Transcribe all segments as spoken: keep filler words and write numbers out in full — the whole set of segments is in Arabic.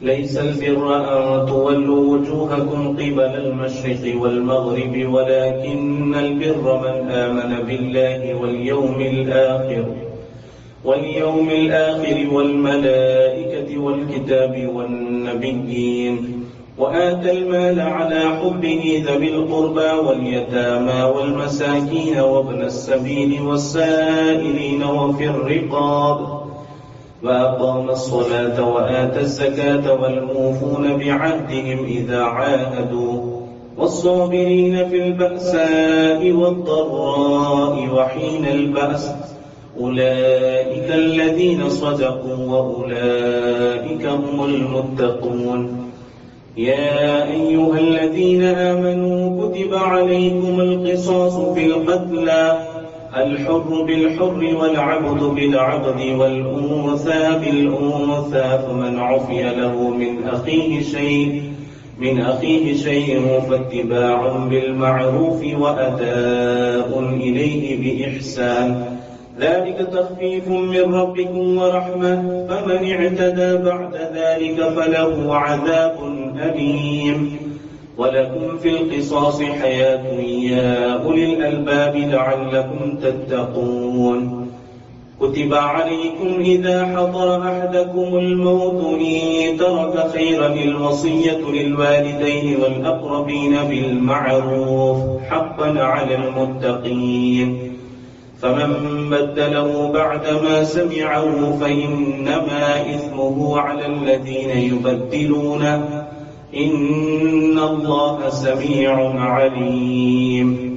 ليس البر أن تولوا وجوهكم قبل المشرق والمغرب ولكن البر من آمن بالله واليوم الآخر واليوم الآخر والملائكة والكتاب والنبيين وآتى المال على حبه ذوي القربى واليتامى والمساكين وابن السبيل والسائلين وفي الرقاب وأقام الصلاة وآتى الزكاة والموفون بعهدهم إذا عاهدوا والصابرين في البأساء والضراء وحين البأس أولئك الذين صدقوا وأولئك هم المتقون. يا أيها الذين آمنوا كتب عليكم القصاص في القتلى الحر بالحر والعبد بالعبد والأنثى بالأنثى فمن عفي له من أخيه شيء من أخيه شيء فاتباع بالمعروف وأداء إليه بإحسان ذلك تخفيف من ربكم ورحمة فمن اعتدى بعد ذلك فله عذاب أليم. ولكم في القصاص حياة يا أولي الألباب لعلكم تتقون. كتب عليكم إذا حضر أحدكم الموت إن ترك خيرا الوصية للوالدين والأقربين بالمعروف حقا على المتقين فمن بدله بعدما سمعه فإنما إثمه على الذين يبدلونه إن الله سميع عليم.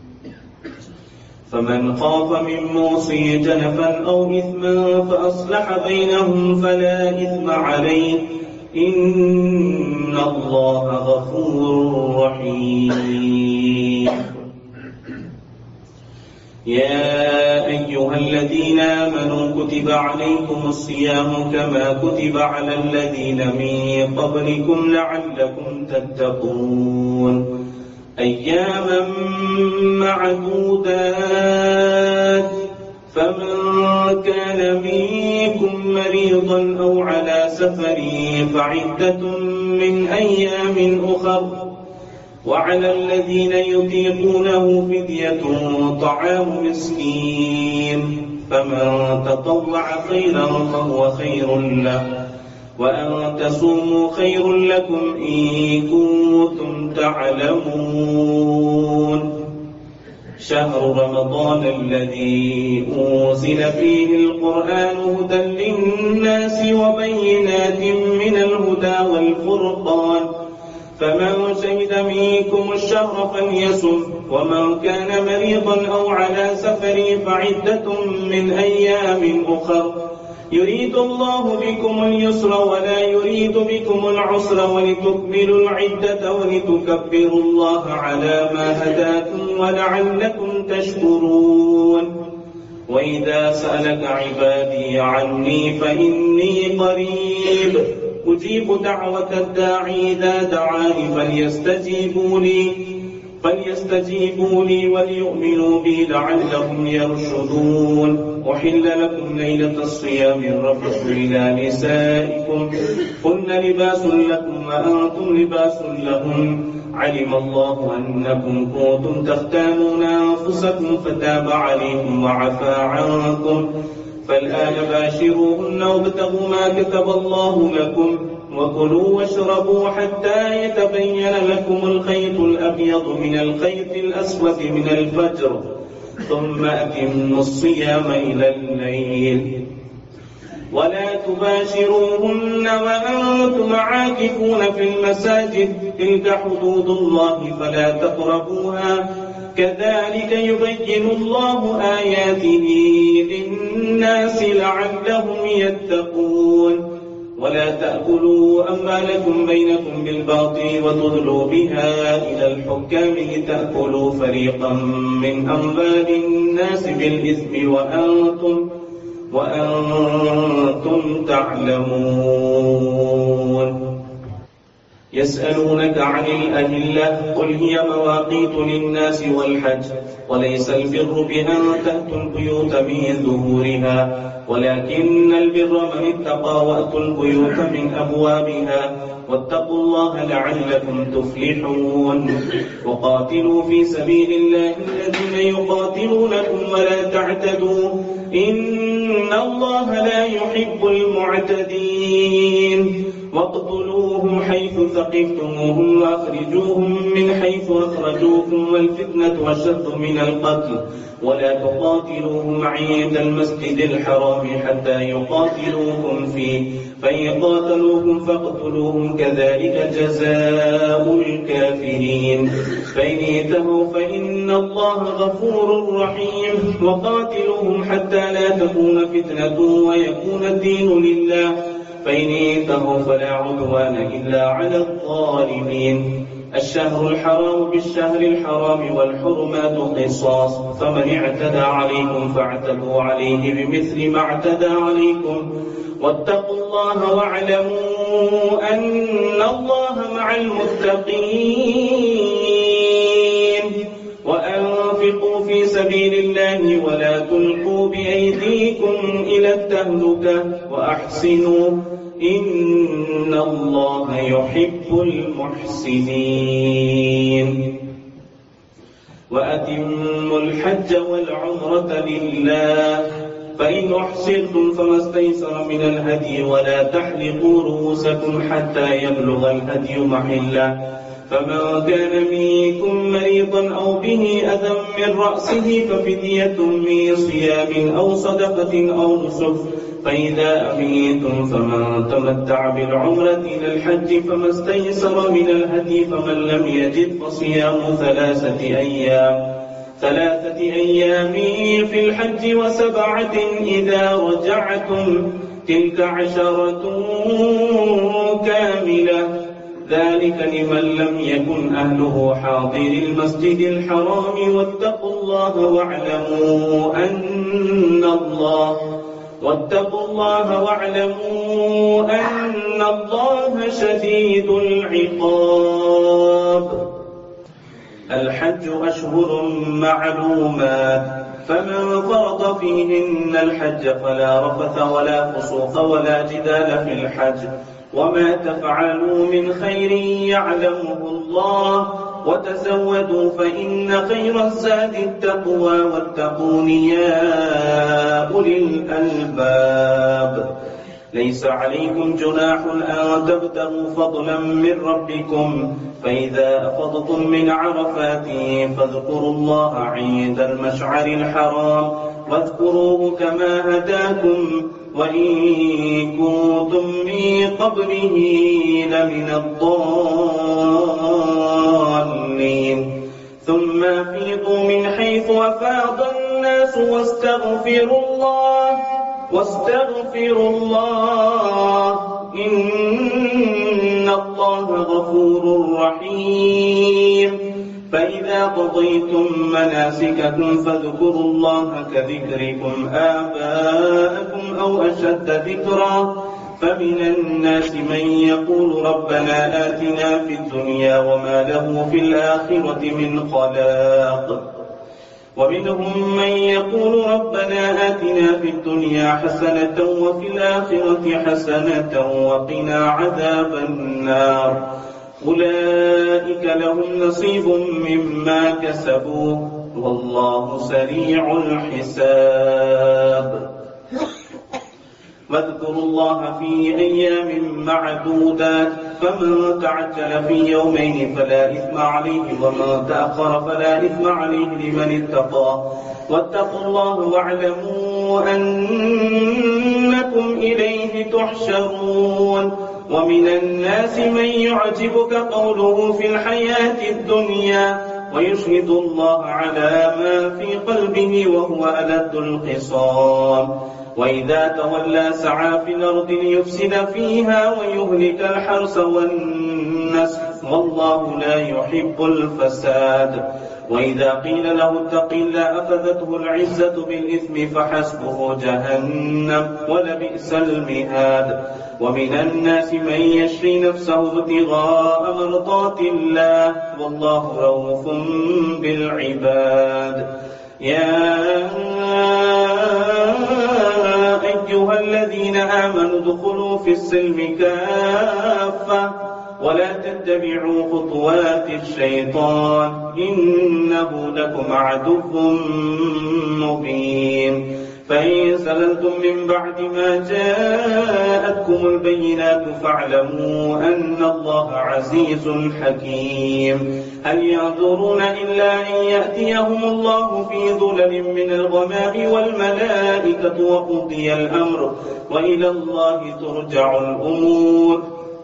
فمن خاف من موص جنفا أو إثما فأصلح بينهم فلا إثم عليه إن الله غفور رحيم. يا أيها الذين آمنوا كتب عليكم الصيام كما كتب على الذين من قبلكم لعلكم تتقون أياما معدودات فمن كان منكم مريضا أو على سفر فعدة من أيام أخر وعلى الذين يطيقونه فدية طعام مسكين فمن تطوع خيرا فهو خير له وأن تصوموا خير لكم إن كنتم تعلمون. شهر رمضان الذي أنزل فيه القرآن هدى للناس وبينات من الهدى والفرقان فمن شهد منكم الشهر فليصم ومن كان مريضا أو على سفر فعدة من أيام أخر يريد الله بكم اليسر ولا يريد بكم العسر ولتكملوا العدة ولتكبروا الله على ما هداكم ولعلكم تشكرون. وإذا سألك عبادي عني فإني قريب أجيب دعوة الداعي إذا دعاني فليستجيبوا لي فليستجيبوا لي وليؤمنوا بي لعلهم يرشدون. أحل لكم ليلة الصيام الرفث إلى نسائكم هن لباس لكم وأنتم لباس لهم علم الله أنكم كنتم تختانون أنفسكم فتاب عليكم وعفى عنكم فالآن باشروهن وابتغوا ما كتب الله لكم وكلوا واشربوا حتى يتبين لكم الخيط الأبيض من الخيط الأسود من الفجر ثم أتموا الصيام إلى الليل ولا تباشروهن وأنتم عاكفون في المساجد تلك حدود الله فلا تقربوها كذلك يبين الله آياته للناس لعلهم يتقون. ولا تأكلوا أموالكم بينكم بالباطل وتدلوا بها إلى الحكام لتأكلوا فريقا من أموال الناس بالإثم وأنتم وأنتم تعلمون. يسألونك عن الأهلة قل هي مواقيت للناس والحج وليس البر بأن تأتوا البيوت من ظهورها ولكن البر من اتقى وأتوا البيوت من أبوابها واتقوا الله لعلكم تفلحون. وقاتلوا في سبيل الله الذين يقاتلونكم ولا تعتدوا إن الله لا يحب المعتدين. واقتلوهم حيث ثقفتموهم وأخرجوهم من حيث أخرجوكم والفتنة أشد من القتل ولا تقاتلوهم عند المسجد الحرام حتى يقاتلوكم فيه فإن قاتلوكم فاقتلوهم كذلك جزاء الكافرين. فإن انتهوا فإن الله غفور رحيم. وقاتلوهم حتى لا تكون فتنة ويكون الدين لله فإن انتهوا فلا عدوان إلا على الظالمين. الشهر الحرام بالشهر الحرام والحرمات قصاص فمن اعتدى عليكم فاعتدوا عليه بمثل ما اعتدى عليكم واتقوا الله واعلموا أن الله مع المتقين. وأنفقوا في سبيل الله ولا تلقوا بأيديكم إلى التهلكة وأحسنوا إن الله يحب المحسنين. وأتموا الحج والعمرة لله فإن أحصرتم فما استيسر من الهدي ولا تحلقوا رؤوسكم حتى يبلغ الهدي محله فمن كان منكم مريضا أو به أذى من رأسه ففدية من صيام أو صدقة أو نسك فإذا أمنتم فمن تمتع بالعمرة إلى الحج فما استيسر من الهدي فمن لم يجد فصيام ثلاثة أيام ثلاثة أيام في الحج وسبعة إذا رجعتم تلك عشرة كاملة ذلك لمن لم يكن أهله حاضر المسجد الحرام واتقوا الله واعلموا أن الله واتقوا الله واعلموا أن الله شديد العقاب. الحج أشهر معلومات فمن فرض فيهن الحج فلا رفث ولا فسوق ولا جدال في الحج وما تفعلوا من خير يعلمه الله وتزودوا فإن خير الزاد التقوى واتقون يا أولي الألباب. ليس عليكم جناح أن تبتغوا فضلا من ربكم فإذا أفضتم من عرفات فاذكروا الله عند المشعر الحرام واذكروه كما هداكم وإن كنتم من قبله لمن الضالين. ثم أفيضوا من حيث أفاض الناس واستغفروا الله واستغفروا الله إن الله غفور رحيم. فإذا قضيتم مناسككم فاذكروا الله كذكركم آباءكم أو أشد ذكرا فمن الناس من يقول ربنا آتنا في الدنيا وما له في الآخرة من خلاق ومنهم من يقول ربنا آتنا في الدنيا حسنة وفي الآخرة حسنة وقنا عذاب النار أولئك لهم نصيب مما كسبوا والله سريع الحساب. واذكروا الله في أيام معدودات فمن تعجل في يومين فلا إثم عليه ومن تأخر فلا إثم عليه لمن اتقى واتقوا الله واعلموا أنكم إليه تحشرون. ومن الناس من يعجبك قوله في الحياة الدنيا ويشهد الله على ما في قلبه وهو ألد الخصام وإذا تولى سعى في الأرض ليفسد فيها ويهلك الحرث والنسل والله لا يحب الفساد. وإذا قيل له اتق الله أخذته العزة بالإثم فحسبه جهنم ولبئس المهاد. ومن الناس من يشري نفسه ابتغاء مرضات الله والله رؤوف بالعباد. يا أيها الذين آمنوا ادخلوا في السلم كافة ولا تتبعوا خطوات الشيطان إنه لكم عدو مبين. فإن سللتم من بعد ما جاءتكم البينات فاعلموا أن الله عزيز حكيم. هل ينظرون إلا أن يأتيهم الله في ظلل من الغمام والملائكة وقضي الأمر وإلى الله ترجع الأمور.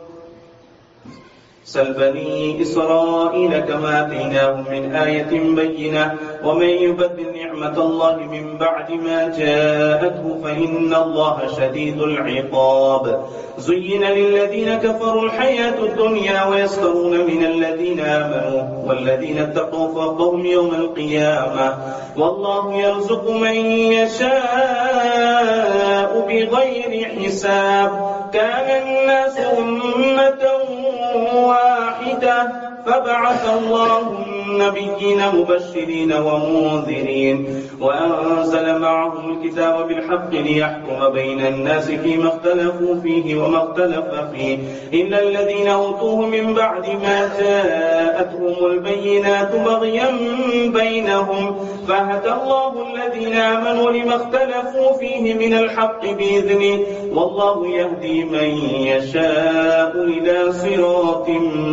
سل بني إسرائيل كما آتيناهم من آية بينة ومن يبدل نعمة الله من بعد ما جاءته فإن الله شديد العقاب. زين للذين كفروا الحياة الدنيا ويسخرون من الذين آمنوا والذين اتقوا فوقهم يوم القيامة والله يرزق من يشاء بغير حساب. كان الناس أمة واحدة فبعث الله النبيين مبشرين ومنذرين وأنزل معهم الكتاب بالحق ليحكم بين الناس فيما اختلفوا فيه وما اختلف فيه إلا الذين أوتوه من بعد ما جاءتهم البينات بغيا بينهم فهدى الله الذين آمنوا لما اختلفوا فيه من الحق بإذنه والله يهدي من يشاء إلى صراط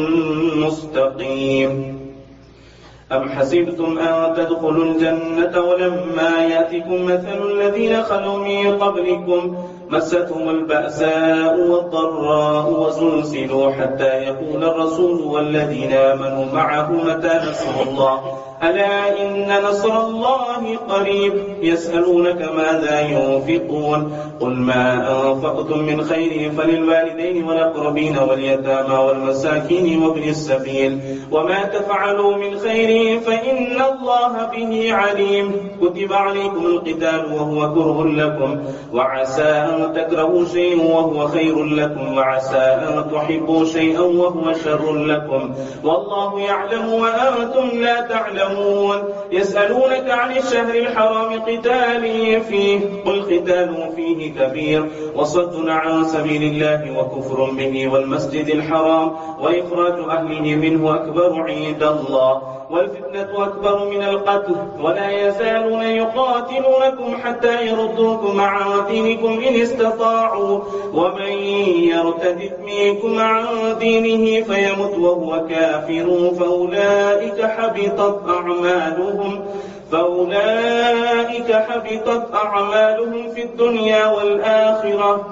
مستقيم. أم حسبتم أن تدخلوا الجنة ولما يأتكم مثل الذين خلوا من قبلكم مستهم البأساء والضراء وزلزلوا حتى يقول الرسول والذين آمنوا معه متى نصر الله ألا إن نصر الله قريب. يسألونك ماذا ينفقون قل ما أنفقتم من خير فللوالدين والأقربين واليتامى والمساكين وابن السبيل وما تفعلوا من خير فإن الله به عليم. كتب عليكم القتال وهو كره لكم وعسى أن تكرهوا شيئا وهو خير لكم وعسى أن تحبوا شيئا وهو شر لكم والله يعلم وأنتم لا تعلمون. يسألونك عن الشهر الحرام قتال فيه قل قتال فيه كبير وصد عن سبيل الله وكفر به والمسجد الحرام وإخراج أهله منه أكبر عند الله والفتنة أكبر من القتل ولا يزالون يقاتلونكم حتى يردوكم عن دينكم إن استطاعوا ومن يرتد منكم عن دينه فيمت وهو كافر فأولئك حبطت أعمالهم فأولئك حبطت أعمالهم في الدنيا والآخرة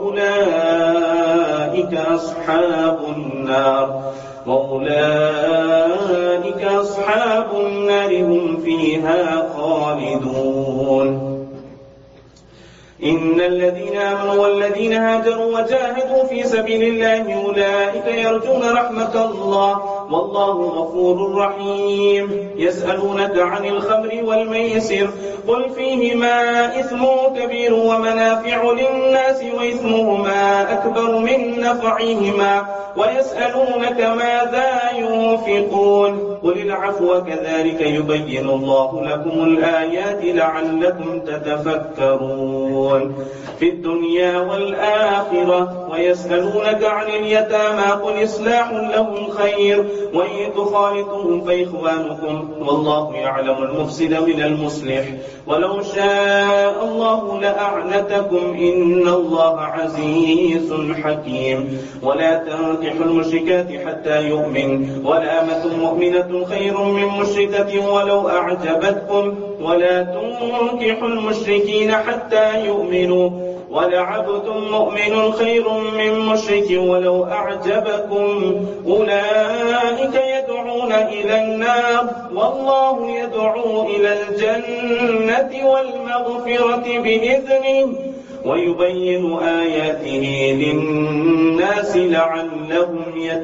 وأولئك أصحاب النار وأولئك أصحاب النار هم فيها خالدون. إن الذين آمنوا والذين هاجروا وجاهدوا في سبيل الله أولئك يرجون رحمة الله والله غفور رحيم. يسألونك عن الخمر والميسر قل فيهما إثم كبير ومنافع للناس وإثمهما أكبر من نفعهما ويسألونك ماذا ينفقون قل العفو كذلك يبين الله لكم الآيات لعلكم تتفكرون في الدنيا والآخرة. ويسألونك عن اليتامى قل إصلاح لهم خير وإن تخالطوهم فإخوانكم والله يعلم المفسد من المصلح ولو شاء الله لأعنتكم إن الله عزيز حكيم. ولا تنكحوا المشركات حتى يؤمن ولأمة مؤمنة خير من مشركة ولو أعجبتكم ولا تنكحوا المشركين حتى يؤمنوا ولعبد مؤمن خير من مشرك ولو أعجبكم أولئك يدعون إلى النار والله يدعو إلى الجنة والمغفرة بإذنه ويبين آياته للناس لعلهم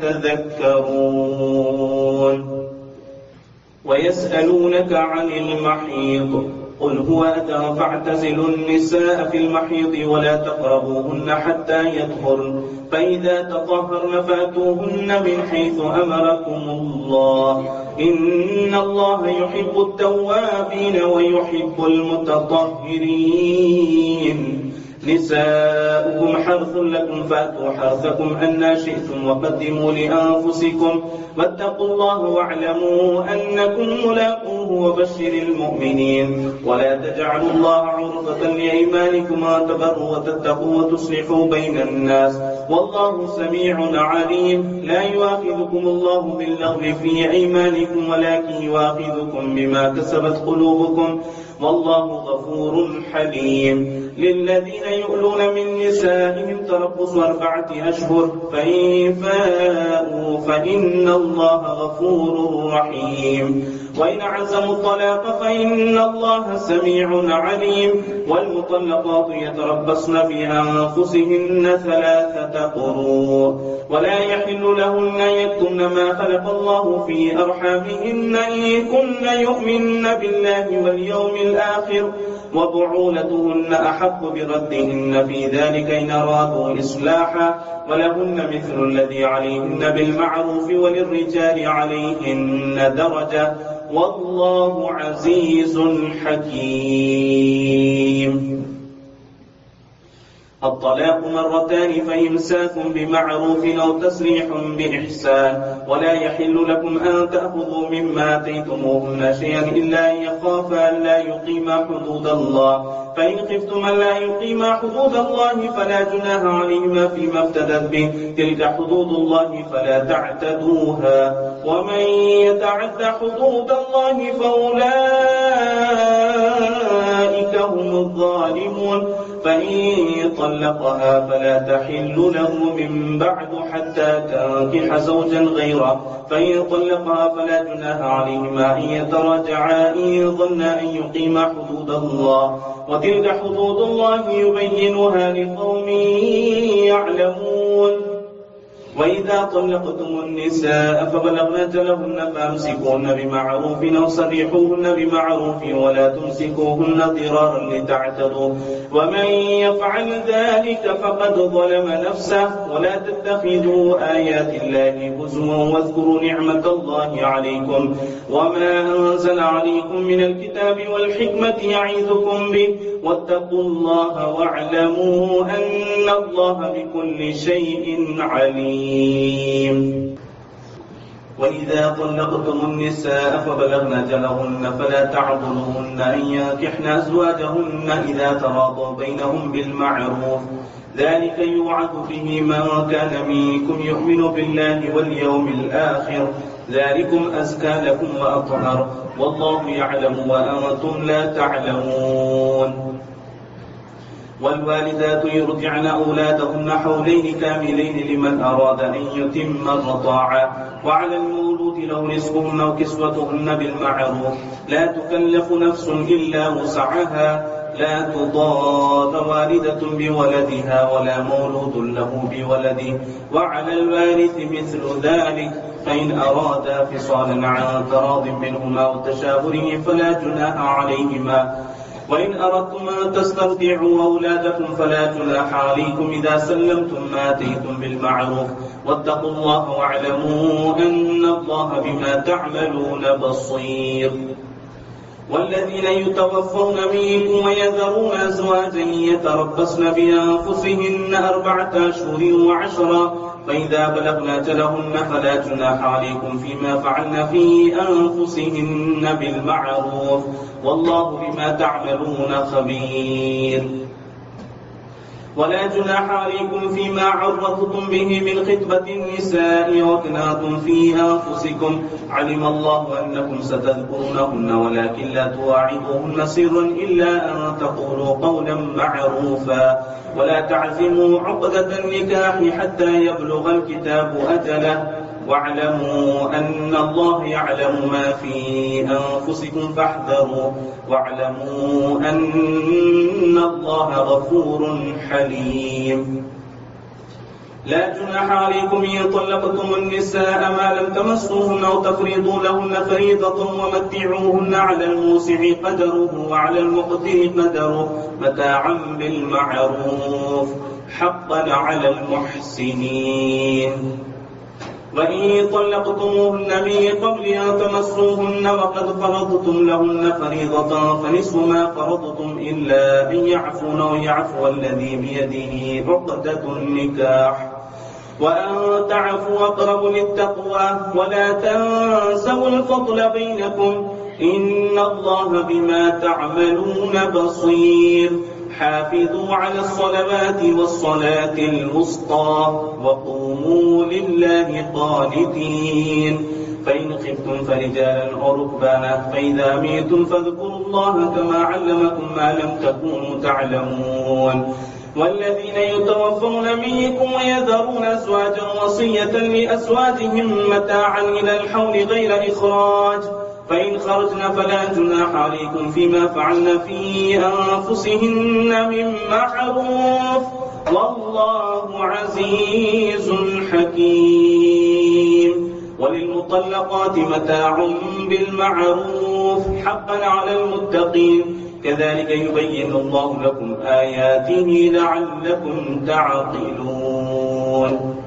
يتذكرون. ويسألونك عن المحيض قل هو أذى فاعتزلوا النساء في المحيض ولا تقربوهن حتى يطهرن فإذا تطهرن فأتوهن من حيث أمركم الله إن الله يحب التوابين ويحب المتطهرين. نساؤكم حرث لكم فأتوا حرثكم أنى شئتم وقدموا لأنفسكم واتقوا الله واعلموا أنكم ملاقوه وبشر المؤمنين ولا تجعلوا الله عرضة لأيمانكم أن تبروا وتتقوا وتصلحوا بين الناس والله سميع عليم. لا يؤاخذكم الله باللغو في أيمانكم ولكن يؤاخذكم بما كسبت قلوبكم والله غفور حليم. للذين يؤلون من نسائهم تربص أربعة أشهر فإن فاءوا فإن الله غفور رحيم. وإن عزموا الطلاق فإن الله سميع عليم. والمطلقات يتربصن بأنفسهن ثلاثة قروء ولا يحل لهن يكتمن ما خلق الله في أرحامهن إن كن يؤمن بالله واليوم الآخر وبعولتهن أحق بردهن في ذلك إن أرادوا إصلاحا ولهن مثل الذي عليهن بالمعروف وللرجال عليهن درجة والله عزيز حكيم. الطلاق مرتان فإمساك بمعروف أو تسريح بإحسان ولا يحل لكم أن تأخذوا مما آتيتموهن شيئا إلا أن يخافا ألا يقيما حدود الله فإن خفتم ألا يقيما حدود الله فلا جناح عليهما فيما افتدت به تلك حدود الله فلا تعتدوها ومن يتعد حدود الله فأولئك هم الظالمون. فإن طلقها فلا تحل له من بعد حتى تنكح زوجا غيره فإن طلقها فلا جناح عليهما أن يتراجعا إن ظنا أن يقيما حدود الله وتلك حدود الله يبينها لقوم يعلمون. وإذا طلقتم النساء فبلغن أجلهن فأمسكوهن بمعروف أو سرحوهن بمعروف ولا تمسكوهن ضرارا لتعتدوا ومن يفعل ذلك فقد ظلم نفسه. ولا تتخذوا آيات الله هزوا واذكروا نعمة الله عليكم وما أنزل عليكم من الكتاب والحكمة يعظكم به واتقوا الله واعلموا أن الله بكل شيء عليم. وإذا طلقتم النساء فبلغن أجلهن فلا تعضلوهن أن ينكحن أزواجهن إذا تراضوا بينهم بالمعروف ذلك يوعظ به من كان منكم يؤمن بالله واليوم الآخر ذلكم أزكى لكم وأطهر والله يعلم وأنتم لا تعلمون. والوالدات يرضعن أولادهن حولين كاملين لمن أراد أن يتم الرضاعة وعلى المولود له رزقهن وكسوتهن بالمعروف لا تكلف نفس إلا وسعها لا تضار والدة بولدها ولا مولود له بولده وعلى الوارث مثل ذلك فإن أرادا فصالا عن تراض منهما وتشاور فلا جناح عليهما. وإن أردتم أن تسترضعوا أولادكم فلا جناح عليكم إذا سلمتم ما آتيتم بالمعروف واتقوا الله واعلموا أن الله بما تعملون بصير. والذين يتوفون منكم ويذرون أزواجا يتربصن بأنفسهن أربعة أشهر وعشرا فإذا بلغن أجلهن فلا جناح عليكم فيما فعلن في أنفسهن بالمعروف والله بما تعملون خبير. ولا جناح عليكم فيما عرضتم به من خطبة النساء وأكننتم في أنفسكم علم الله أنكم ستذكرونهن ولكن لا تواعدوهن سرا إلا أن تقولوا قولا معروفا ولا تعزموا عقدة النكاح حتى يبلغ الكتاب أجله واعلموا أن الله يعلم ما في أنفسكم فاحذروا واعلموا أن الله غفور حليم. لا جناح عليكم إن طلقتم النساء ما لم تمسوهن أو تفريضوا لهن فريضة ومتعوهن على الموسع قدره وعلى المقتر قدره متاعا بالمعروف حقا على المحسنين. وإن طلقتموهن من قبل أن تمسوهن وقد فرضتم لهن فريضة فنصف ما فرضتم إلا أن يعفون أو يعفو الذي بيده عقدة النكاح وأن تعفوا أقرب للتقوى ولا تنسوا الفضل بينكم إن الله بما تعملون بصير. حافظوا على الصلوات والصلاة الوسطى وقوموا لله قانتين. فإن خفتم فرجالا أو ركبانا فإذا أمنتم فاذكروا الله كما علمكم ما لم تكونوا تعلمون. والذين يتوفون منكم ويذرون أزواجا وصية لأزواجهم متاعا إلى الحول غير إخراج فإن خرجن فلا جناح عليكم فيما فعلن في أنفسهن من معروف والله عزيز حكيم. وللمطلقات متاع بالمعروف حقا على المتقين كذلك يبين الله لكم آياته لعلكم تعقلون.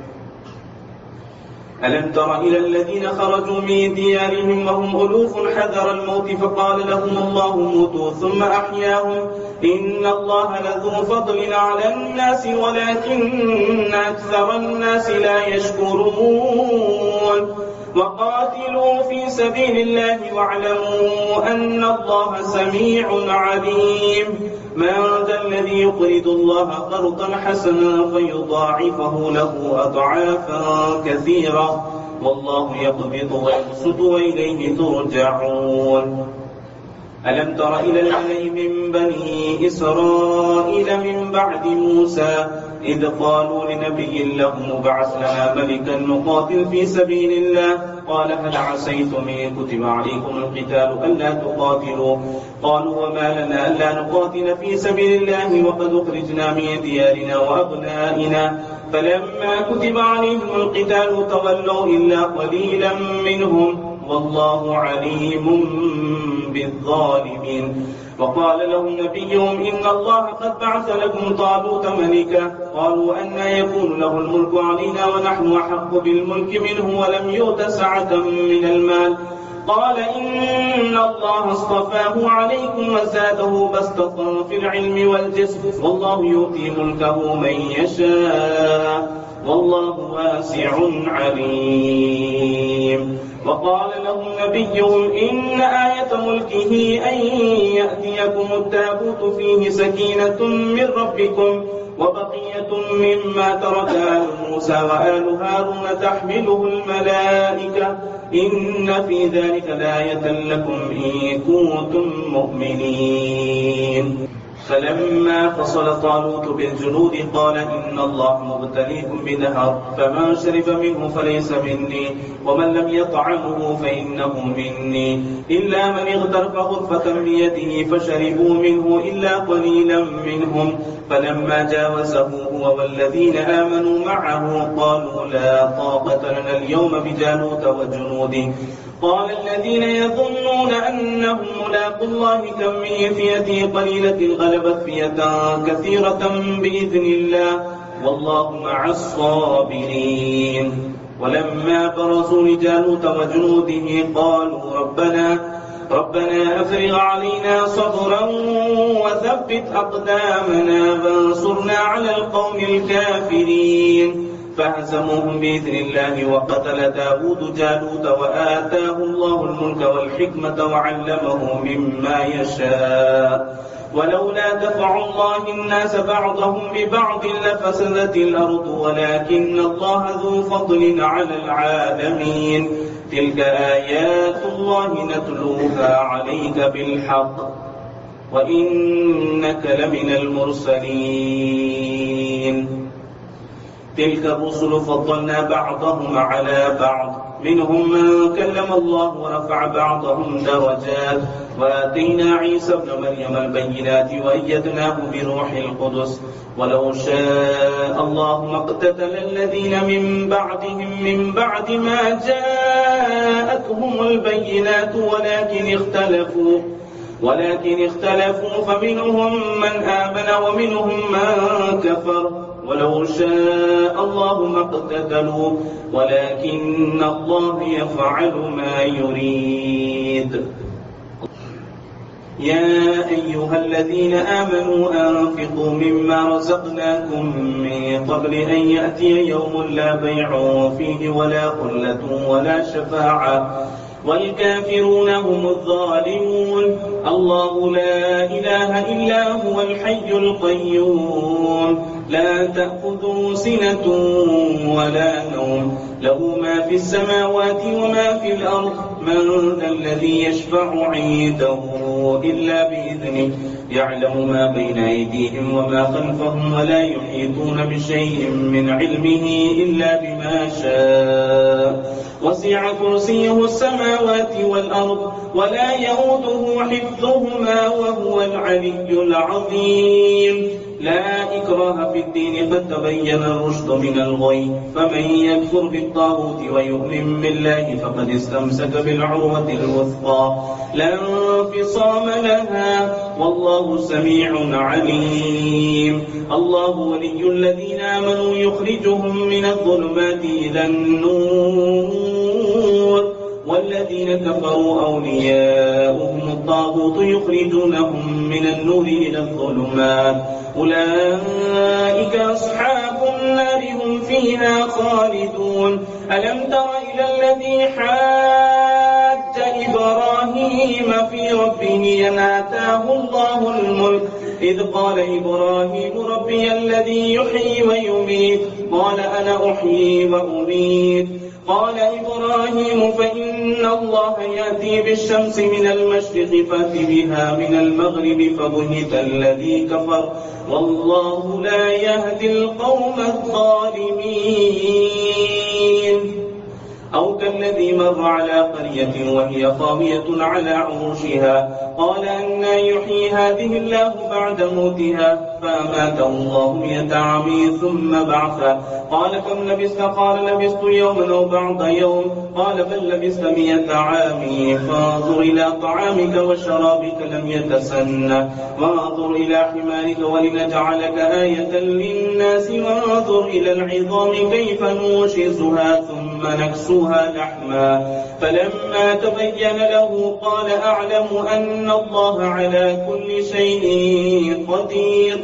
ألم تر إلى الذين خرجوا من ديارهم وهم ألوف حذر الموت فقال لهم الله موتوا ثم أحياهم إن الله لذو فضل على الناس ولكن أكثر الناس لا يشكرون. وقاتلوا في سبيل الله واعلموا أن الله سميع عليم. من ذا الذي يقرض الله قرضا حسنا فيضاعفه له أضعافا كثيرة والله يقبض ويبسط وإليه ترجعون. ألم تر إلى الملأ من بني إسرائيل من بعد موسى إذ قالوا لنبي لهم ابعث لنا ملكا نقاتل في سبيل الله قال هل عسيتم إن كتب عليكم القتال ألا تقاتلوا قالوا وما لنا ألا نقاتل في سبيل الله وقد أخرجنا من ديارنا وأبنائنا فلما كتب عليهم القتال تولوا إلا قليلا منهم والله عليم بالظالمين. وقال لهم نبيهم إن الله قد بعث لكم طالوت ملكا قالوا أنى يكون له الملك علينا ونحن أحق بالملك منه ولم يؤت سعة من المال قال إن الله اصطفاه عليكم وزاده بسطة في العلم والجسم والله يؤتي ملكه من يشاء والله واسع عليم. وقال لهم نبيهم إن آية ملكه أن يأتيكم التابوت فيه سكينة من ربكم وبقية مما ترك آل موسى وآل هارون تحمله الملائكة إن في ذلك لآية لكم إن كنتم مؤمنين. فلما فصل طالوت بالجنود قال إن الله مبتليكم بنهر فمن شرب منه فليس مني ومن لم يطعمه فإنه مني إلا من اغترف غرفة بيده فشربوا منه إلا قليلا منهم فلما جاوزه هو والذين آمنوا معه قالوا لا طاقة لنا اليوم بجالوت وجنوده قال الذين يظنون أنهم ملاقوا الله كم من فئة قليلة غلبت فئة كثيرة بإذن الله والله مع الصابرين. ولما برزوا لجالوت وجنوده قالوا ربنا ربنا أفرغ علينا صبرا وثبت أقدامنا وانصرنا على القوم الكافرين فهزموهم بإذن الله وقتل داود جالوت وآتاه الله الملك والحكمة وعلمه مما يشاء ولولا دفع الله الناس بعضهم ببعض لفسدت الأرض ولكن الله ذو فضل على العالمين. تلك آيات الله نتلوها عليك بالحق وإنك لمن المرسلين. تلك الرسل فضلنا بعضهم على بعض منهم من كلم الله ورفع بعضهم درجات وآتينا عيسى ابن مريم البينات وأيدناه بروح القدس ولو شاء الله ما اقتتل الذين من بعدهم من بعد ما جاءتهم البينات ولكن اختلفوا ولكن اختلفوا فمنهم من آمن ومنهم من كفر ولو شاء الله ما اقتتلوا ولكن الله يفعل ما يريد. يا أيها الذين آمنوا أنفقوا مما رزقناكم من قبل أن يأتي يوم لا بيع فيه ولا خلة ولا شفاعة والكافرون هم الظالمون. الله لا إله إلا هو الحي القيوم لا تأخذه سنة ولا نوم له ما في السماوات وما في الأرض من ذا الذي يشفع عنده إلا بإذنه يعلم ما بين أيديهم وما خلفهم ولا يحيطون بشيء من علمه إلا بما شاء وسع كرسيه السماوات والأرض ولا يؤوده حفظهما وهو العلي العظيم. لا إكراه في الدين قد تبين الرشد من الغي فمن يكفر بالطاغوت ويؤمن بالله فقد استمسك بالعروة الوثقى لا انفصام لها والله سميع عليم. الله ولي الذين آمنوا يخرجهم من الظلمات إلى النور والذين كفروا أولياؤهم الطاغوت يخرجونهم من النور إلى الظلمات أولئك أصحاب النار هم فيها خالدون. ألم تر إلى الذي حاج إبراهيم في ربه أن آتاه الله الملك إذ قال إبراهيم ربي الذي يحيي ويميت قال أنا أحيي وأميت قال إبراهيم فإن الله يأتي بالشمس من المشرق فأت بها من المغرب فبهت الذي كفر والله لا يهدي القوم الظالمين. أو كالذي مر على قرية وهي خاوية على عروشها قال أنى يحيي هذه الله بعد موتها فأماته الله مئة عام ثم بعثه قال كم لبثت قال لبثت يوما أو بعض يوم قال بل لبثت مئة عام فانظر إلى طعامك وشرابك لم يتسنى وانظر إلى حمارك ولنجعلك آية للناس وانظر إلى العظام كيف ننشزها ثم نكسوها لحما فلما تبين له قال أعلم أن الله على كل شيء قدير.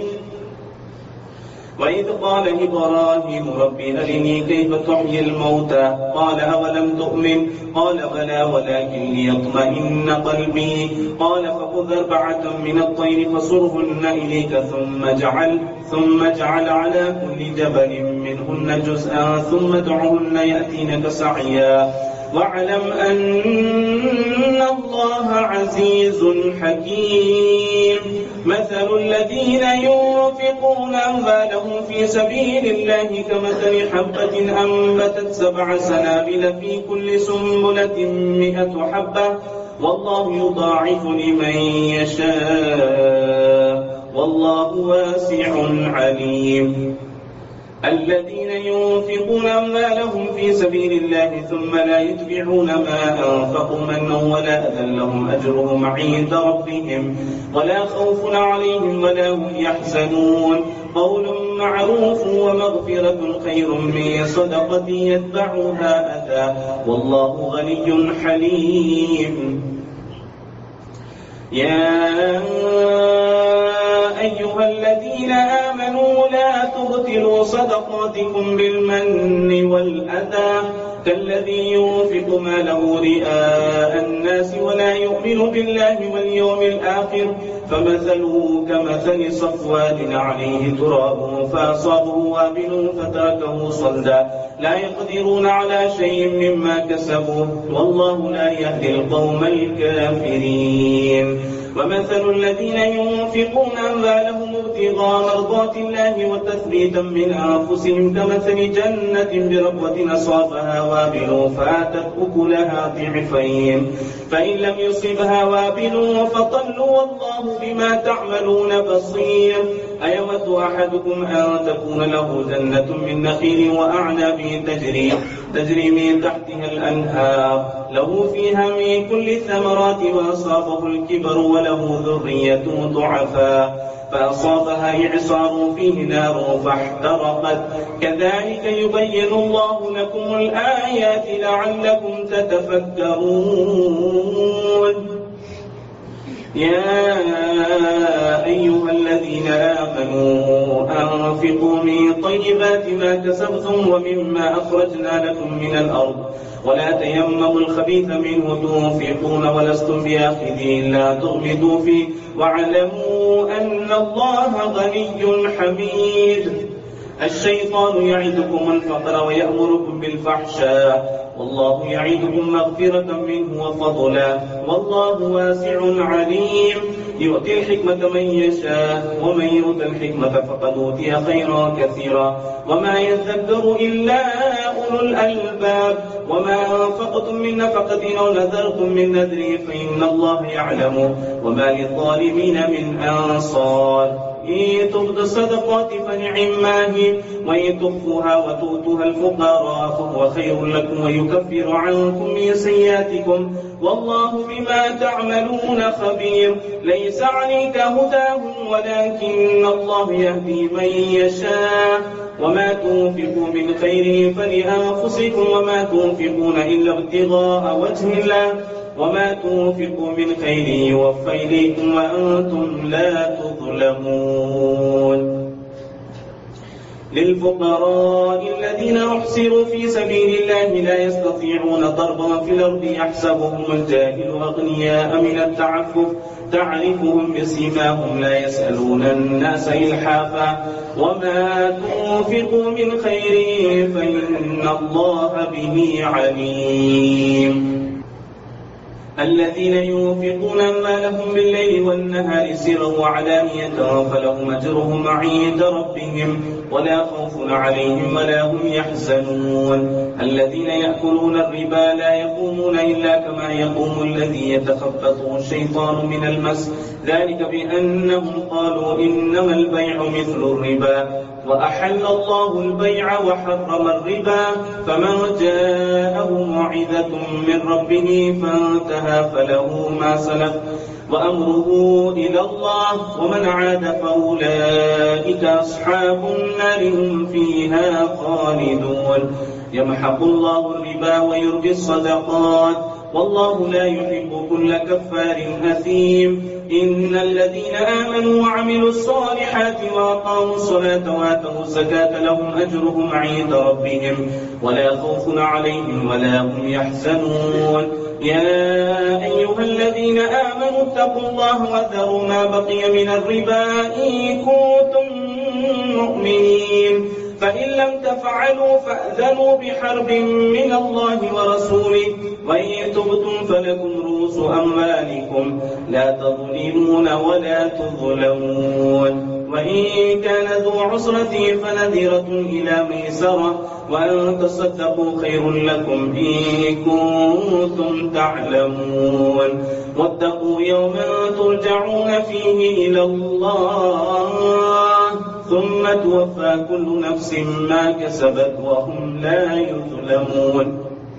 وإذ قال إبراهيم رب أرني كيف تحيي الموتى قال أولم تؤمن قال بلى ولكن ليطمئن قلبي قال فخذ أربعة من الطير فصرهن إليك ثم اجعل ثم اجعل على كل جبل منهن جزءا ثم ادعهن يأتينك سعيا واعلم أن الله عزيز حكيم. مثل الذين ينفقون أموالهم في سبيل الله كمثل حبة أنبتت سبع سنابل في كل سنبلة مئة حبة والله يضاعف لمن يشاء والله واسع عليم. الذين ينفقون أموالهم في سبيل الله ثم لا يتبعون ما أنفقوا منا ولا أذى لهم أجرهم عند ربهم ولا خوف عليهم ولا هم يحزنون. قول معروف ومغفرة خير من صدقة يتبعها أذى والله غني حليم. يا أيها الذين آمنوا لا تبطلوا صدقاتكم بالمن والأذى كالذي ينفق ماله رئاء الناس ولا يؤمن بالله واليوم الآخر فمثله كمثل صفوان عليه تراب فأصابه وابل فتركه صلدا لا يقدرون على شيء مما كسبوا والله لا يهدي القوم الكافرين. ومثل الذين ينفقون أموالهم ابتغاء مرضات الله وتثبيتا من أنفسهم كمثل جنة بربوة أصابها وابل فآتت أكلها ضعفين فإن لم يصبها وابل فطل والله بما تعملون بصير. أيود أحدكم أن تكون له جنة من نخيل وأعناب تجري تجري من تحتها الأنهار له فيها من كل الثمرات وأصابه الكبر وله ذرية ضعفاء فأصابها إعصار فيه نار فاحترقت كذلك يبين الله لكم الآيات لعلكم تتفكرون. يا أيها الذين آمنوا أنفقوا من طيبات ما كسبتم ومما أخرجنا لكم من الأرض ولا تيمموا الخبيث منه تنفقون ولستم بآخذيه إلا تغمضوا فيه واعلموا أن الله غني حميد. الشيطان يعدكم الفقر ويأمركم بالفحشاء والله يعدكم مغفرة منه وفضلا والله واسع عليم. يؤتي الحكمة من يشاء ومن يؤت الحكمة فقد أوتي خيرا كثيرا وما يذكر إلا أولو الألباب. وما أنفقتم من نفقة أو نذرتم من نذر فإن الله يعلم وما للظالمين من أنصار. إن تبدوا الصدقات فنعما هي وإن تخفوها وتؤتوها الفقراء فهو خير لكم ويكفر عنكم من سيئاتكم والله بما تعملون خبير. ليس عليك هداهم ولكن الله يهدي من يشاء وما تنفقوا من خير فلأنفسكم وما تنفقون إلا ابتغاء وجه الله وما تنفقوا من خير يوفى إليكم وأنتم لا تظلمون. للفقراء الذين أحصروا في سبيل الله لا يستطيعون ضربا في الأرض يحسبهم الجاهل أغنياء من التعفف تعرفهم بسيماهم لا يسألون الناس إلحافا وما تنفقوا من خير فإن الله به عليم. الذين ينفقون أموالهم بالليل والنهار سرا وعلانية فلهم أجرهم عند ربهم ولا خوف عليهم ولا هم يحزنون. الذين يأكلون الربا لا يقومون إلا كما يقوم الذي يتخبطه الشيطان من المس ذلك بأنهم قالوا إنما البيع مثل الربا وأحل الله البيع وحرم الربا. فمن جاءه موعظة من ربه فانتهى فله ما سلف وأمره إلى الله ومن عاد فأولئك أصحاب النار هم فيها خالدون. يمحق الله الربا ويربي الصدقات والله لا يحب كل كفار أثيم. إن الذين آمنوا وعملوا الصالحات وأقاموا الصلاة وآتوا الزكاة لهم أجرهم عند ربهم ولا خوف عليهم ولا هم يحزنون. يا أيها الذين آمنوا اتقوا الله وذروا ما بقي من الربا إن كنتم مؤمنين فإن لم تفعلوا فأذنوا بحرب من الله ورسوله وإن تبتم فلكم رؤوس أموالكم لا تظلمون ولا تظلمون. وإن كان ذو عسرة فنذرة إلى ميسرة وأن تصدقوا خير لكم إن كنتم تعلمون. واتقوا يوما ترجعون فيه إلى الله ثم توفى كل نفس ما كسبت وهم لا يظلمون.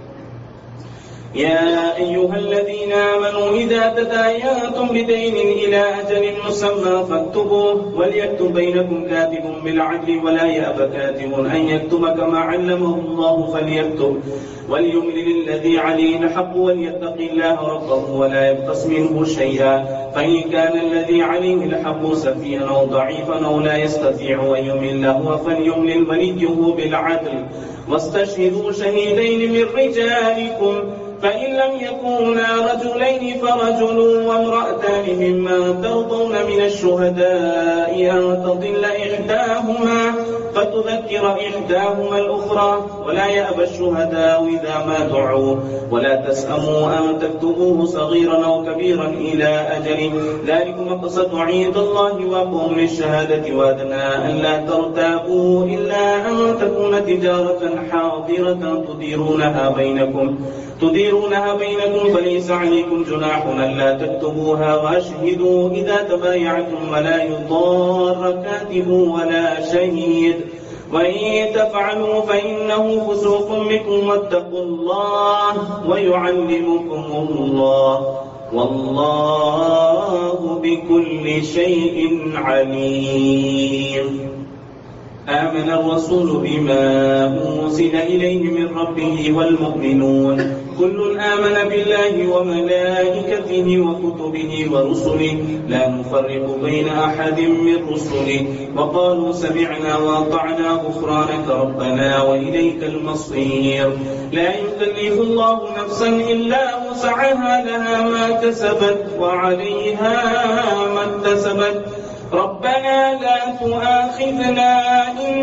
يا أيها الذين آمنوا إذا تداينتم بدين إلى أجل مسمى فاكتبوه وليكتب بينكم كاتب بالعدل ولا يأب كاتب أن يكتب كما علمه الله فليكتب وليملل الذي عليه الحق وليتق الله ربه ولا يبخس منه شيئا فإن كان الذي عليه الحق سفيها أو ضعيفا أو لا يستطيع أن يمل هو فليملل وليه بالعدل واستشهدوا شهيدين من رجالكم فإن لم يكونا رجلين فرجل وامرأتان ممن ترضون من الشهداء أن تضل إحداهما فتذكر إحداهما الأخرى ولا يأبى الشهداء إذا ما دعوا ولا تسأموا أن تكتبوه صغيرا أو كبيرا إلى أجل ذلكم مقصد عند الله وأقوم للشهادة وأدنى أن لا ترتابوا إلا أن تكون تجارة حاضرة تديرونها بينكم تديرونها بينكم فليس عليكم جناح ألا تكتبوها وأشهدوا إذا تبايعتم ولا يضار كاتب ولا شهيد وإن تفعلوا فإنه فسوق بكم واتقوا الله ويعلمكم الله والله بكل شيء عليم. آمن الرسول بما أرسل إليه من ربه والمؤمنون كل آمن بالله وملائكته وكتبه ورسله لا نفرق بين أحد من رسله وقالوا سمعنا وأطعنا غفرانك ربنا وإليك المصير. لا يكلف الله نفسا إلا وسعها لها ما كسبت وعليها ما اكتسبت ربنا لا تؤاخذنا إن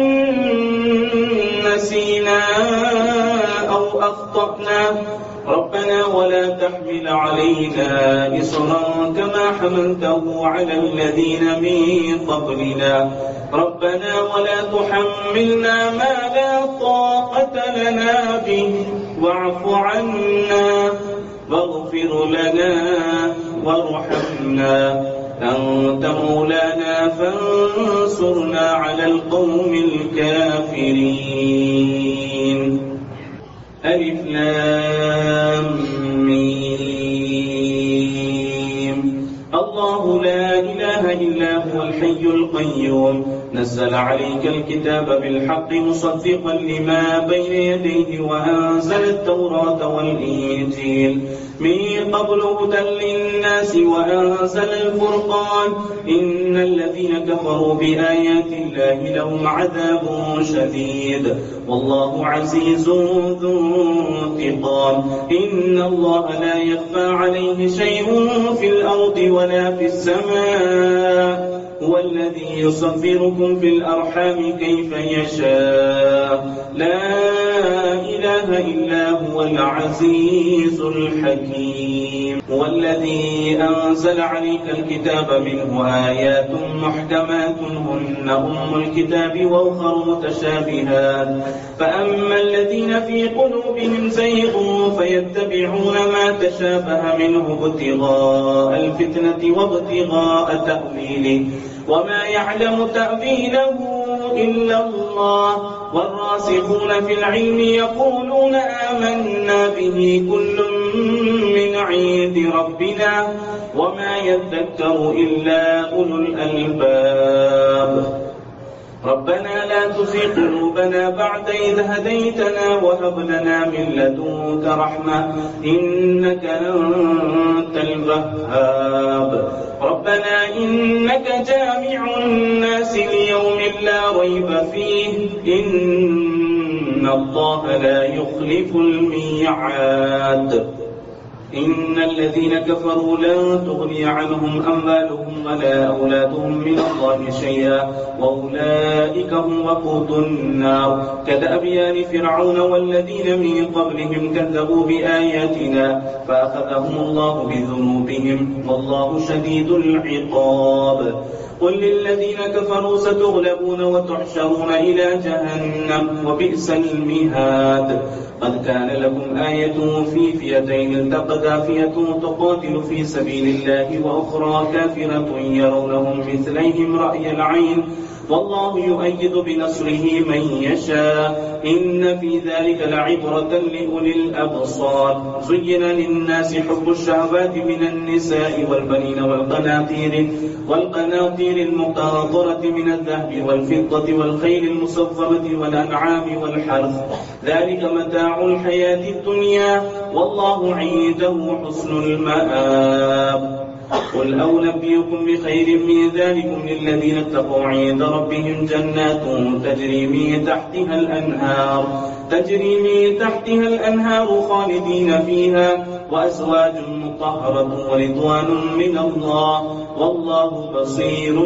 نسينا أو أخطأنا ربنا ولا تحمل علينا إصرا كما حملته على الذين من قبلنا ربنا ولا تحملنا ما لا طاقة لنا به واعف عنا واغفر لنا وارحمنا أنت مولانا فانصرنا على القوم الكافرين. ألف لام ميم. الله لا إله إلا هو الحي القيوم نزل عليك الكتاب بالحق مصدقا لما بين يديه وأنزل التوراة والإنجيل من قبل هدى للناس وأنزل الفرقان إن الذين كفروا بآيات الله لهم عذاب شديد والله عزيز ذو انتقام. إن الله لا يخفى عليه شيء في الأرض ولا في السماء هو الذي يصبركم في الأرحام كيف يشاء لا إله إلا هو العزيز الحكيم. هو الذي أنزل عليك الكتاب منه آيات محكمات هن أم الكتاب وأخر متشابهات فأما الذين في قلوبهم زيغ فيتبعون ما تشابه منه ابتغاء الفتنة وابتغاء تأويله وما يعلم تأويله إلا الله والراسخون في العلم يقولون آمنا به كل من عند ربنا وما يذكر إلا أولو الألباب. ربنا لا تزغ قلوبنا بعد إذ هديتنا وهب لنا من لدنك رحمة إنك أنت الوهاب. ربنا إنك جامع الناس ليوم لا ريب فيه إن الله لا يخلف الميعاد. إن الذين كفروا لن تغني عنهم أموالهم ولا أولادهم من الله شيئا وأولئك هم وقود النار. كدأب آل فرعون والذين من قبلهم كذبوا بآياتنا فأخذهم الله بذنوبهم والله شديد العقاب. قل للذين كفروا ستغلبون وتحشرون إلى جهنم وبئس المهاد. قد كان لكم آية في فئتين التقتا فئة تقاتل في سبيل الله وأخرى كافرة يرونهم مثليهم رأي العين والله يؤيد بنصره من يشاء إن في ذلك لعبرة لأولي الأبصار. زين للناس حب الشهوات من النساء والبنين والقناطير والقناطير المقنطرة من الذهب والفضة والخيل المصفمة والأنعام والحرث ذلك متاع الحياة الدنيا والله عنده حسن المآب. قل أنبئكم بخير من ذلكم للذين اتقوا عند ربهم جنات تجري من تحتها الأنهار تجري من تحتها الأنهار خالدين فيها وأزواج مطهرة ورضوان من الله والله بصير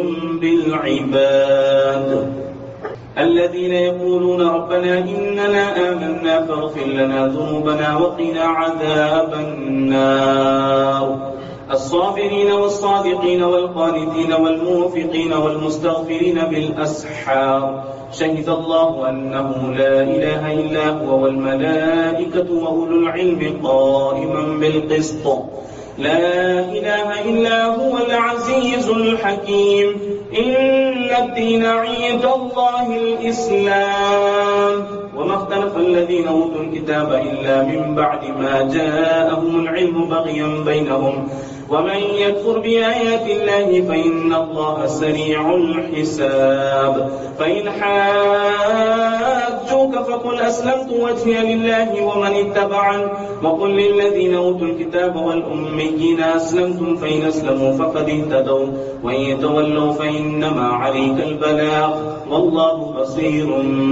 بالعباد. الذين يقولون ربنا إننا آمنا فاغفر لنا ذنوبنا وقنا عذاب النار. الصابرين والصادقين والقانتين والموفقين والمستغفرين بالأسحار. شهد الله أنه لا إله إلا هو والملائكة وأولو العلم قائما بالقسط. لا إله إلا هو العزيز الحكيم. إن الدين عند الله الإسلام وما اختلف الذين أوتوا الكتاب إلا من بعد ما جاءهم العلم بغيا بينهم ومن يكفر بآيات الله فإن الله سريع الحساب. فإن حاجوك فقل أسلمت وجهي لله ومن اتبعني وقل للذين أوتوا الكتاب والأميين أسلمتم فإن أسلموا فقد اهتدوا وإن يتولوا فإنما عليك البلاغ والله بصير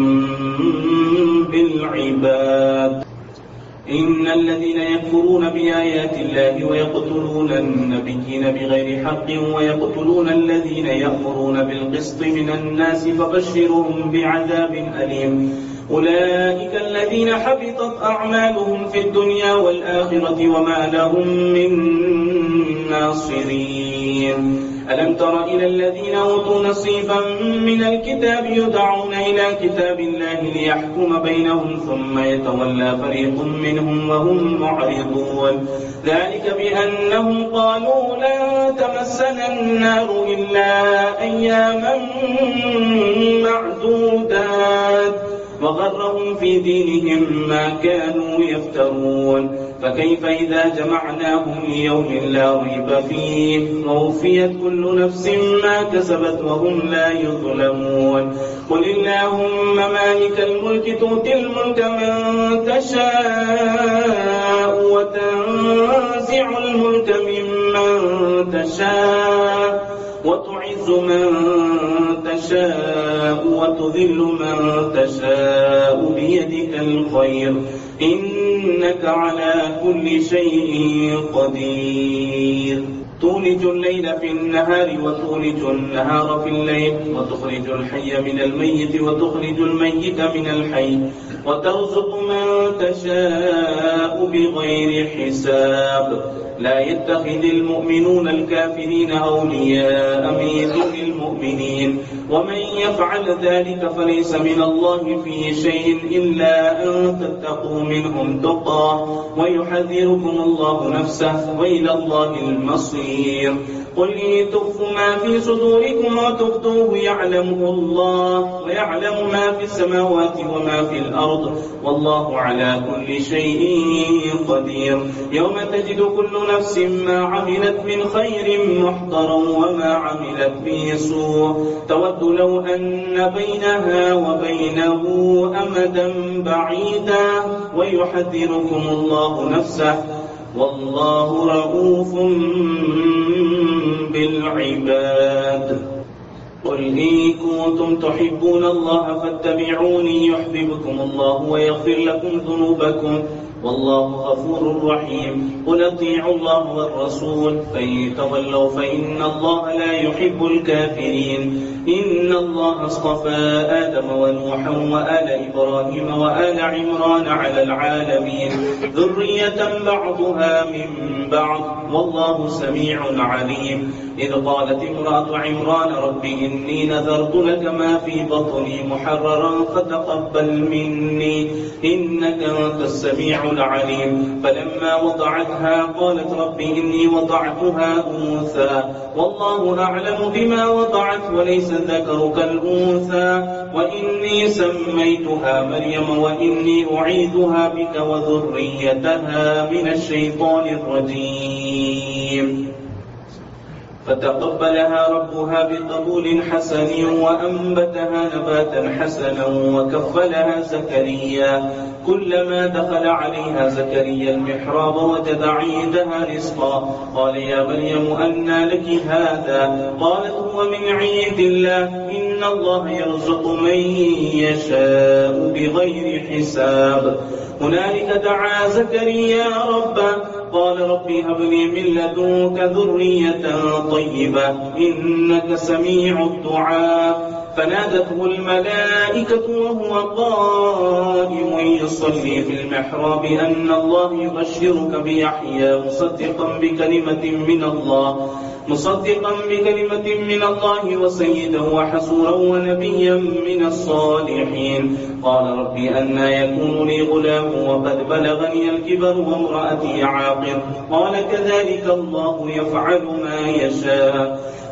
بالعباد. إن الذين يكفرون بآيات الله ويقتلون النبيين بغير حق ويقتلون الذين يأمرون بالقسط من الناس فبشرهم بعذاب أليم. أولئك الذين حبطت أعمالهم في الدنيا والآخرة وما لهم من ناصرين. ألم تر إلى الذين أوتوا نصيبا من الكتاب يدعون إلى كتاب الله ليحكم بينهم ثم يتولى فريق منهم وهم معرضون. ذلك بأنهم قالوا لن تمسنا النار إلا أياما معدودات وغرهم في دينهم ما كانوا يفترون. فكيف إذا جمعناهم ليوم لا ريب فيه ووفيت كل نفس ما كسبت وهم لا يظلمون. قل اللهم مالك الملك تؤتي الملك من تشاء وتنزع الملك ممن تشاء وتعز من تشاء وتذل من تشاء بيدك الخير إنك على كل شيء قدير. تولج الليل في النهار وتولج النهار في الليل وتخرج الحي من الميت وتخرج الميت من الحي وترزق من تشاء بغير حساب. لا يتخذ المؤمنون الكافرين أولياء من دون المؤمنين ومن يفعل ذلك فليس من الله في شيء إلا أن تتقوا منهم تقى ويحذركم الله نفسه وإلى الله المصير. قل إن تخفوا ما في صدوركم وتبدوه يعلمه الله ويعلم ما في السماوات وما في الأرض والله على كل شيء قدير. يوم تجد كل نفس ما عملت من خير محضرا وما عملت من سوء تود لو أن بينها وبينه أمدا بعيدا ويحذركم الله نفسه والله رؤوف بالعباد. قل إن كنتم تحبون الله فاتبعوني يحببكم الله ويغفر لكم ذنوبكم والله غفور رحيم. قل اطيعوا الله والرسول فإن تولوا فإن الله لا يحب الكافرين. إن الله اصطفى آدم ونوحا وآل إبراهيم وآل عمران على العالمين ذرية بعضها من بعض والله سميع عليم. إذ قالت امرأة عمران رب إني نذرت لك ما في بطني محررا فتقبل مني إنك أنت السميع العليم. فلما وضعتها قالت رب إني وضعتها أنثى والله أعلم بما وضعت وليس الذكر كالأنثى وإني سميتها مريم وإني أعيذها بك وذريتها من الشيطان الرجيم. فتقبلها ربها بقبول حسن وأنبتها نباتا حسنا وكفلها زكريا. كلما دخل عليها زكريا المحراب وجد عندها رزقا قال يا مريم أنى لك هذا قالت هو من عند الله إن الله يرزق من يشاء بغير حساب. هنالك دعا زكريا ربه قال رب هب لي من لدنك ذرية طيبة إنك سميع الدعاء. فنادته الملائكة وهو قائم يصلي في المحراب أن الله يبشرك بيحيى مصدقا بكلمة من الله مصدقا بكلمة من الله وسيدا وحسورا ونبيا من الصالحين. قال رب أنى يكون لي غلام وقد بلغني الكبر وامرأتي عاقر قال كذلك الله يفعل ما يشاء.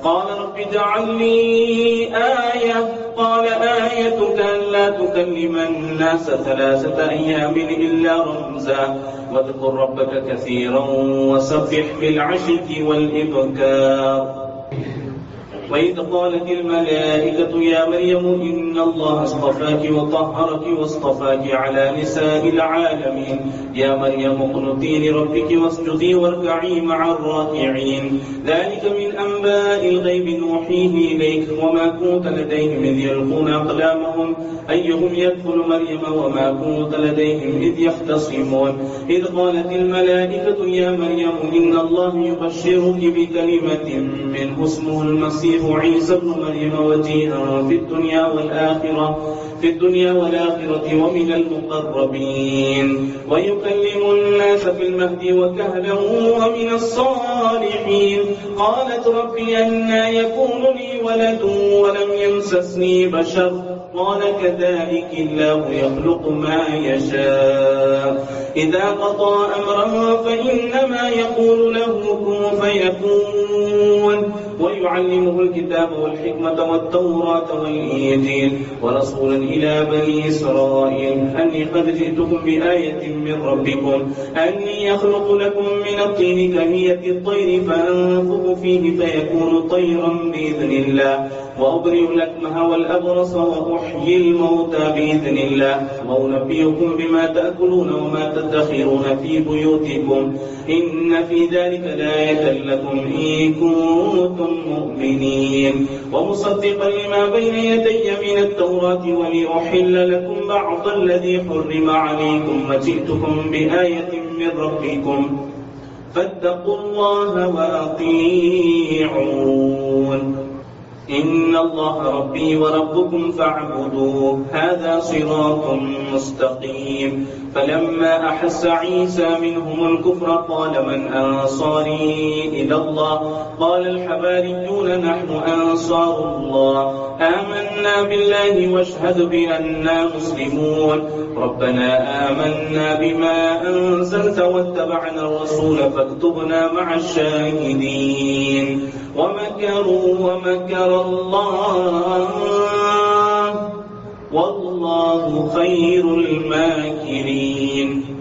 قال رب اجعل لي آية قال آيتك ألا تكلم الناس ثلاثة أيام إلا رمزا واذكر ربك كثيرا وسبح بالعشي والإبكار. وإذ قالت الملائكة يا مريم إن الله اصطفاك وطهرك واصطفاك على نساء العالمين يا مريم اقنتي لربك واسجدي واركعي مع الراكعين. ذلك من أنباء الغيب نوحيه إليك وما كنت لديهم إذ يلقون أقلامهم أيهم يدخل مريم وما كنت لديهم إذ يختصمون. إذ قالت الملائكة يا مريم إن الله يبشرك بكلمة منه اسمه المسيح عيسى ابن مريم وجيها في الدنيا والآخرة في الدنيا والآخرة ومن المقربين ويكلم الناس في المهد وكهلا ومن الصالحين. قالت رب أنى يكون لي ولد ولم يمسسني بشر قال كذلك الله يخلق ما يشاء إذا قضى أمرا فإنما يقول له كن فيكون. ويعلمه الكتاب والحكمة والتوراة والإنجيل ورسولا إلى بني إسرائيل أني قد جئتكم بآية من ربكم أني يخلق لكم من الطين كهيئة الطير فأنفخ فيه فيكون طيرا بإذن الله وأبرئ الأكمه والأبرص وأحيي الموتى بإذن الله وأنبئكم بما تأكلون وما تدخرون في بيوتكم إن في ذلك لآية لكم إن كنتم مؤمنين. ومصدقا لما بين يدي من التوراة ولأحل لكم بعض الذي حرم عليكم وجئتكم بآية من ربكم فاتقوا الله وأطيعون إن الله ربي وربكم فاعبدوه هذا صراط مستقيم. فلما أحس عيسى منهم الكفر قال من أنصاري إلى الله قال الحواريون نحن أنصار الله آمنا بالله واشهد بأننا مسلمون. ربنا آمنا بما أنزلت واتبعنا الرسول فاكتبنا مع الشاهدين. ومكروا ومكر الله والله خير الماكرين.